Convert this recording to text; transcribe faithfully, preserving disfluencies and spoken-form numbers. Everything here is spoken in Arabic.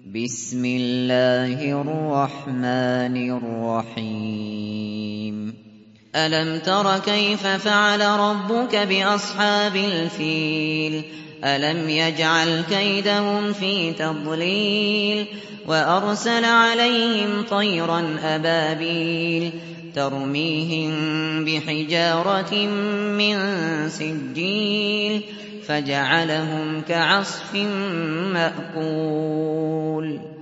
بسم الله الرحمن الرحيم ألم تر كيف فعل ربك بأصحاب الفيل ألم يجعل كيدهم في تضليل وأرسل عليهم طيرا أبابيل ترميهم بحجارة من سجيل فجعلهم كعصف مأكول